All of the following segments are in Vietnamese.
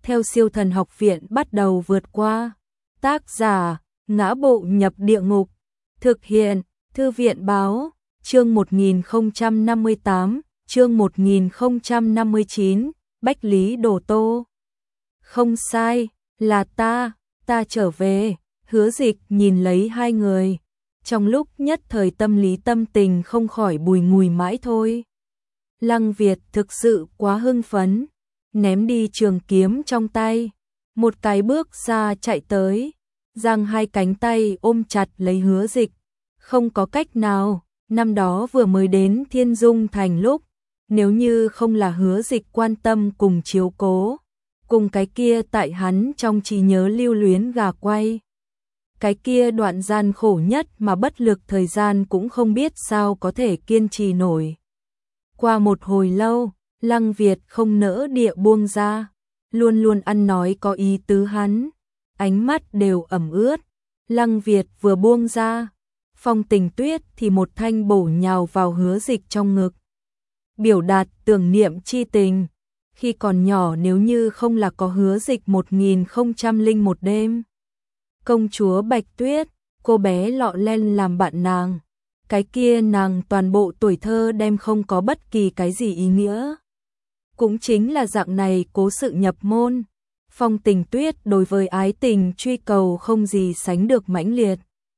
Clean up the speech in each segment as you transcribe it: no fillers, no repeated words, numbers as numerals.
theo Siêu Thần Học Viện bắt đầu vượt qua. Tác giả: Ngã Bộ Nhập Địa Ngục. Thực hiện: Thư viện báo. Chương 1058, chương 1059, Bách Lý Đồ Tô. Không sai, là ta trở về. Hứa Dịch nhìn lấy hai người, trong lúc nhất thời tâm lý tâm tình không khỏi bùi ngùi mãi thôi. Lăng Việt thực sự quá hưng phấn, ném đi trường kiếm trong tay, một cái bước ra chạy tới, giang hai cánh tay ôm chặt lấy Hứa Dịch. Không có cách nào, năm đó vừa mới đến Thiên Dung Thành lúc, nếu như không là Hứa Dịch quan tâm cùng chiếu cố, cùng cái kia tại hắn trong trí nhớ lưu luyến gà quay, cái kia đoạn gian khổ nhất mà bất lực thời gian cũng không biết sao có thể kiên trì nổi. Qua một hồi lâu, Lăng Việt không nỡ địa buông ra, luôn luôn ăn nói có ý tứ hắn, ánh mắt đều ẩm ướt. Lăng Việt vừa buông ra, Phong Tình Tuyết thì một thanh bổ nhào vào Hứa Dịch trong ngực, biểu đạt tưởng niệm chi tình. Khi còn nhỏ nếu như không là có Hứa Dịch 1001 đêm, công chúa Bạch Tuyết, cô bé lọ lem làm bạn nàng, cái kia nàng toàn bộ tuổi thơ đem không có bất kỳ cái gì ý nghĩa. Cũng chính là dạng này cố sự nhập môn, Phong Tình Tuyết đối với ái tình truy cầu không gì sánh được mãnh liệt.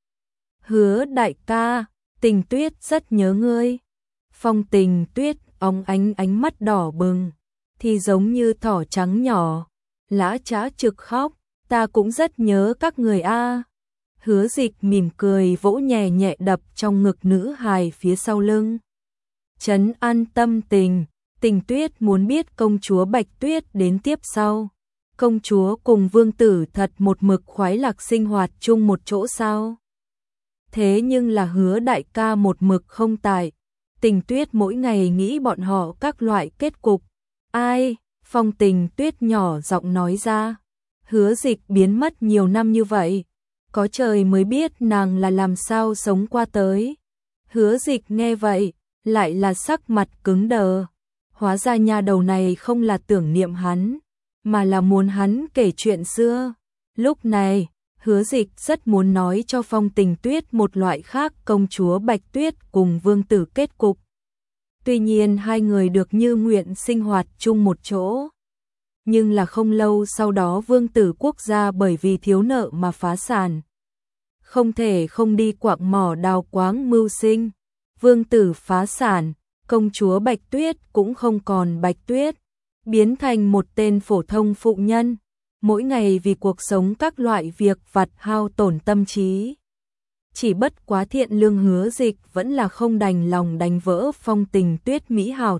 Hứa đại ca, Tình Tuyết rất nhớ ngươi. Phong Tình Tuyết óng ánh mắt đỏ bừng, thì giống như thỏ trắng nhỏ, lã chã trực khóc, ta cũng rất nhớ các người a. Hứa Dịch mỉm cười vỗ nhẹ nhẹ đập trong ngực nữ hài phía sau lưng, trấn an tâm tình. Tình Tuyết muốn biết công chúa Bạch Tuyết đến tiếp sau, công chúa cùng vương tử thật một mực khoái lạc sinh hoạt chung một chỗ sao? Thế nhưng là Hứa đại ca một mực không tại. Tình Tuyết mỗi ngày nghĩ bọn họ các loại kết cục. Ai? Phong Tình Tuyết nhỏ giọng nói ra. Hứa Dịch biến mất nhiều năm như vậy, có trời mới biết nàng là làm sao sống qua tới. Hứa Dịch nghe vậy, lại là sắc mặt cứng đờ. Hóa ra nha đầu này không là tưởng niệm hắn, mà là muốn hắn kể chuyện xưa. Lúc này, Hứa Dịch rất muốn nói cho Phong Tình Tuyết một loại khác công chúa Bạch Tuyết cùng vương tử kết cục. Tuy nhiên hai người được như nguyện sinh hoạt chung một chỗ. Nhưng là không lâu sau đó vương tử quốc gia bởi vì thiếu nợ mà phá sản. Không thể không đi quạng mỏ đào quáng mưu sinh. Vương tử phá sản, công chúa Bạch Tuyết cũng không còn Bạch Tuyết, biến thành một tên phổ thông phụ nhân, mỗi ngày vì cuộc sống các loại việc vặt hao tổn tâm trí. Chỉ bất quá thiện lương Hứa Dịch vẫn là không đành lòng đánh vỡ Phong Tình Tuyết mỹ hảo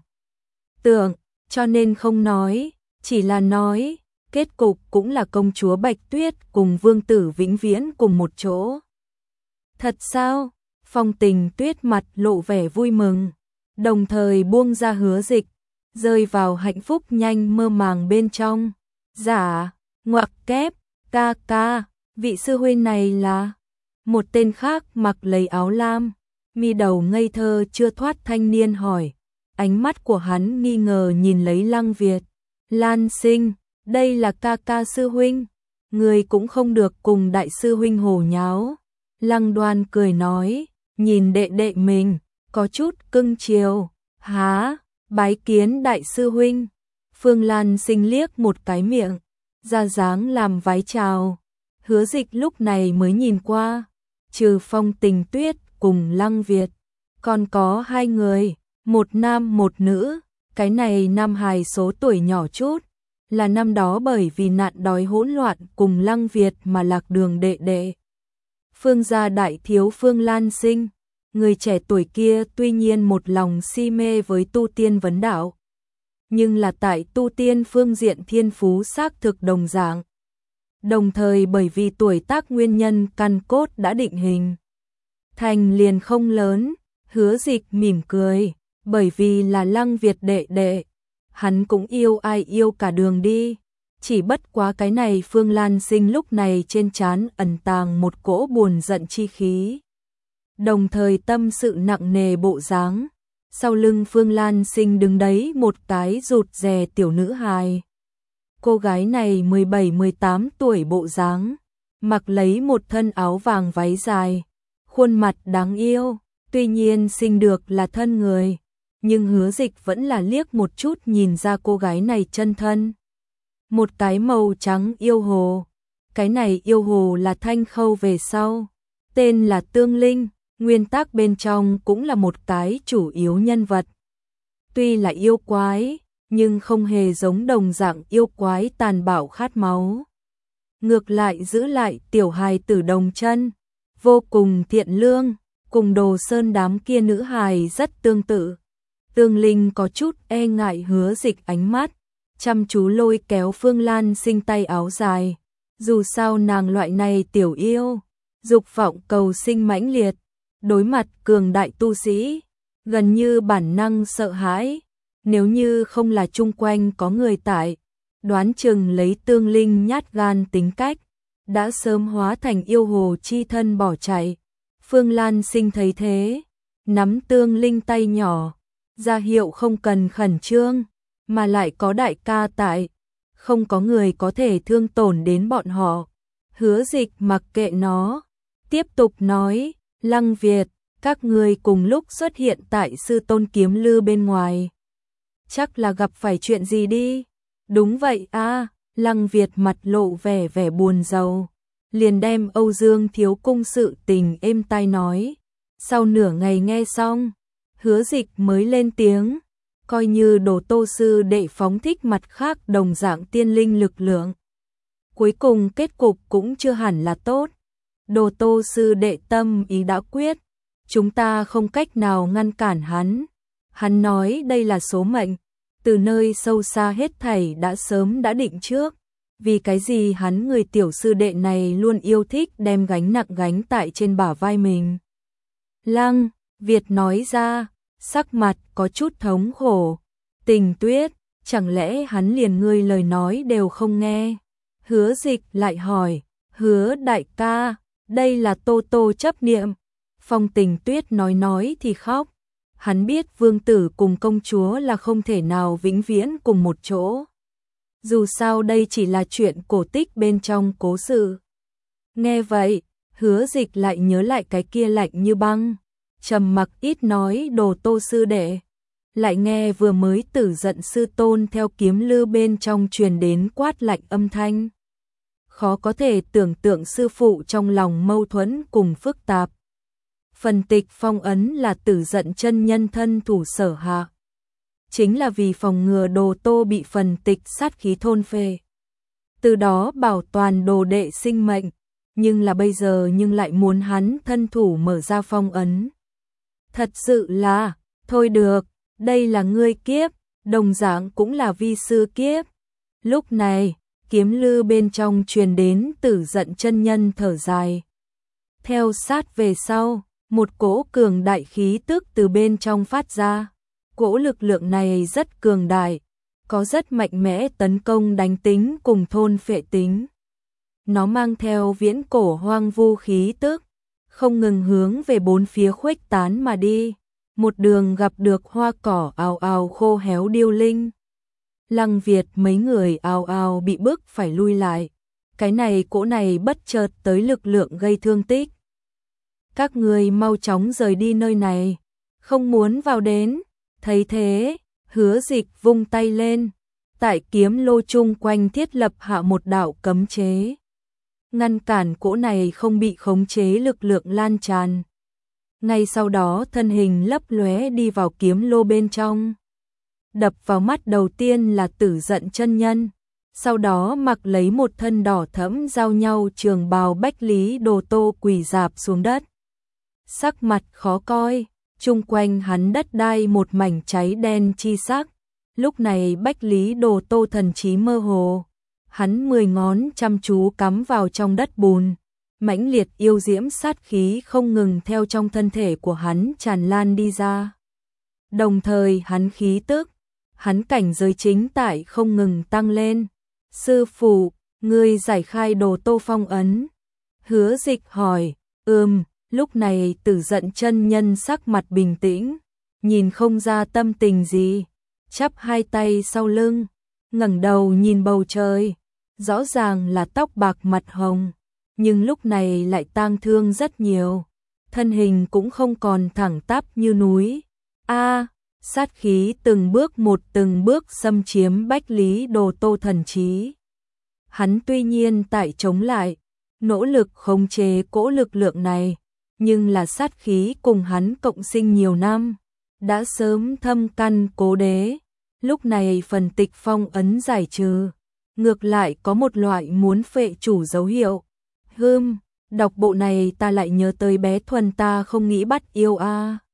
tưởng, cho nên không nói, chỉ là nói, kết cục cũng là công chúa Bạch Tuyết cùng vương tử vĩnh viễn cùng một chỗ. Thật sao? Phong Tình Tuyết mặt lộ vẻ vui mừng, đồng thời buông ra Hứa Dịch, rơi vào hạnh phúc nhanh mơ màng bên trong. Dạ, ngoặc kép, ca, vị sư huynh này là... Một tên khác mặc lấy áo lam, mi đầu ngây thơ chưa thoát thanh niên hỏi. Ánh mắt của hắn nghi ngờ nhìn lấy Lăng Việt. Lan Sinh, đây là ca sư huynh, người cũng không được cùng đại sư huynh hồ nháo. Lăng Đoan cười nói, nhìn đệ đệ mình, có chút cưng chiều. Há, bái kiến đại sư huynh. Phương Lan Sinh liếc một cái miệng, ra dáng làm vái chào. Hứa Dịch lúc này mới nhìn qua, trừ Phong Tình Tuyết cùng Lăng Việt, còn có hai người, một nam một nữ. Cái này nam hài số tuổi nhỏ chút, là năm đó bởi vì nạn đói hỗn loạn cùng Lăng Việt mà lạc đường đệ đệ. Phương gia đại thiếu Phương Lan Sinh, người trẻ tuổi kia tuy nhiên một lòng si mê với tu tiên vấn đạo, nhưng là tại tu tiên phương diện thiên phú xác thực đồng dạng. Đồng thời bởi vì tuổi tác nguyên nhân căn cốt đã định hình, thành liền không lớn. Hứa Dịch mỉm cười, bởi vì là Lăng Việt đệ đệ, hắn cũng yêu ai yêu cả đường đi. Chỉ bất quá cái này Phương Lan Sinh lúc này trên trán ẩn tàng một cỗ buồn giận chi khí, đồng thời tâm sự nặng nề bộ dáng. Sau lưng Phương Lan Sinh đứng đấy một cái rụt rè tiểu nữ hài, Cô gái này 17-18 tuổi bộ dáng, mặc lấy một thân áo vàng váy dài, khuôn mặt đáng yêu, tuy nhiên sinh được là thân người, nhưng Hứa Dịch vẫn là liếc một chút nhìn ra cô gái này chân thân. Một cái màu trắng yêu hồ, cái này yêu hồ là Thanh Khâu về sau, tên là Tương Linh, nguyên tác bên trong cũng là một cái chủ yếu nhân vật. Tuy là yêu quái, nhưng không hề giống đồng dạng yêu quái tàn bạo khát máu. Ngược lại giữ lại tiểu hài tử Đồng Chân, vô cùng thiện lương, cùng Đồ Sơn đám kia nữ hài rất tương tự. Tương Linh có chút e ngại Hứa Dịch ánh mắt, chăm chú lôi kéo Phương Lan Sinh tay áo dài. Dù sao nàng loại này tiểu yêu, dục vọng cầu sinh mãnh liệt, đối mặt cường đại tu sĩ, gần như bản năng sợ hãi. Nếu như không là chung quanh có người tại, đoán chừng lấy Tương Linh nhát gan tính cách, đã sớm hóa thành yêu hồ chi thân bỏ chạy. Phương Lan Sinh thấy thế, nắm Tương Linh tay nhỏ, ra hiệu không cần khẩn trương, mà lại có đại ca tại, không có người có thể thương tổn đến bọn họ. Hứa Dịch mặc kệ nó, tiếp tục nói, Lăng Việt, các người cùng lúc xuất hiện tại Sư Tôn Kiếm Lư bên ngoài. Chắc là gặp phải chuyện gì đi. Đúng vậy a, Lăng Việt mặt lộ vẻ buồn rầu, liền đem Âu Dương thiếu cung sự tình êm tai nói. Sau nửa ngày nghe xong, Hứa Dịch mới lên tiếng, coi như Đồ Tô sư đệ phóng thích mặt khác đồng dạng tiên linh lực lượng. Cuối cùng kết cục cũng chưa hẳn là tốt. Đồ Tô sư đệ tâm ý đã quyết, chúng ta không cách nào ngăn cản hắn. Hắn nói đây là số mệnh, từ nơi sâu xa hết thảy đã sớm đã định trước. Vì cái gì hắn người tiểu sư đệ này luôn yêu thích đem gánh nặng gánh tại trên bả vai mình. Lăng Việt nói ra, sắc mặt có chút thống khổ. Tình Tuyết, chẳng lẽ hắn liền ngươi lời nói đều không nghe? Hứa Dịch lại hỏi, Hứa đại ca, đây là Tô Tô chấp niệm. Phong Tình Tuyết nói thì khóc. Hắn biết vương tử cùng công chúa là không thể nào vĩnh viễn cùng một chỗ. Dù sao đây chỉ là chuyện cổ tích bên trong cố sự. Nghe vậy, Hứa Dịch lại nhớ lại cái kia lạnh như băng, trầm mặc ít nói Đồ Tô sư đệ. Lại nghe vừa mới tử giận sư tôn theo Kiếm Lư bên trong truyền đến quát lạnh âm thanh. Khó có thể tưởng tượng sư phụ trong lòng mâu thuẫn cùng phức tạp. Phần tịch phong ấn là tử giận chân nhân thân thủ sở hạ. Chính là vì phòng ngừa Đồ Tô bị phần tịch sát khí thôn phệ. Từ đó bảo toàn đồ đệ sinh mệnh, nhưng là bây giờ nhưng lại muốn hắn thân thủ mở ra phong ấn. Thật sự là, thôi được, đây là ngươi kiếp, đồng dạng cũng là vi sư kiếp. Lúc này, Kiếm Lư bên trong truyền đến tử giận chân nhân thở dài. Theo sát về sau, một cỗ cường đại khí tức từ bên trong phát ra. Cỗ lực lượng này rất cường đại, có rất mạnh mẽ tấn công đánh tính cùng thôn phệ tính. Nó mang theo viễn cổ hoang vu khí tức, không ngừng hướng về bốn phía khuếch tán mà đi. Một đường gặp được hoa cỏ ào ào khô héo điêu linh. Lăng Việt mấy người ào ào bị bức phải lui lại. Cái này cỗ này bất chợt tới lực lượng gây thương tích. Các người mau chóng rời đi nơi này, không muốn vào đến. Thấy thế, Hứa Dịch vung tay lên, tại kiếm lô chung quanh thiết lập hạ một đạo cấm chế, ngăn cản cỗ này không bị khống chế lực lượng lan tràn. Ngay sau đó thân hình lấp lóe đi vào kiếm lô bên trong. Đập vào mắt đầu tiên là tử giận chân nhân, sau đó mặc lấy một thân đỏ thẫm giao nhau trường bào Bách Lý Đồ Tô quỳ rạp xuống đất. Sắc mặt khó coi, chung quanh hắn đất đai một mảnh cháy đen chi sắc. Lúc này Bách Lý Đồ Tô thần trí mơ hồ, hắn 10 ngón chăm chú cắm vào trong đất bùn, mãnh liệt yêu diễm sát khí không ngừng theo trong thân thể của hắn tràn lan đi ra. Đồng thời hắn khí tức, hắn cảnh giới chính tại không ngừng tăng lên. Sư phụ, ngươi giải khai Đồ Tô phong ấn. Hứa Dịch hỏi, lúc này tử giận chân nhân sắc mặt bình tĩnh, nhìn không ra tâm tình gì, chắp hai tay sau lưng, ngẩng đầu nhìn bầu trời, rõ ràng là tóc bạc mặt hồng, nhưng lúc này lại tang thương rất nhiều, thân hình cũng không còn thẳng tắp như núi. Sát khí từng bước xâm chiếm Bách Lý Đồ Tô thần trí. Hắn tuy nhiên tại chống lại, nỗ lực khống chế cỗ lực lượng này, nhưng là sát khí cùng hắn cộng sinh nhiều năm, đã sớm thâm căn cố đế. Lúc này phần tịch phong ấn giải trừ, ngược lại có một loại muốn phệ chủ dấu hiệu. Đọc bộ này ta lại nhớ tới bé Thuần ta không nghĩ bắt yêu a.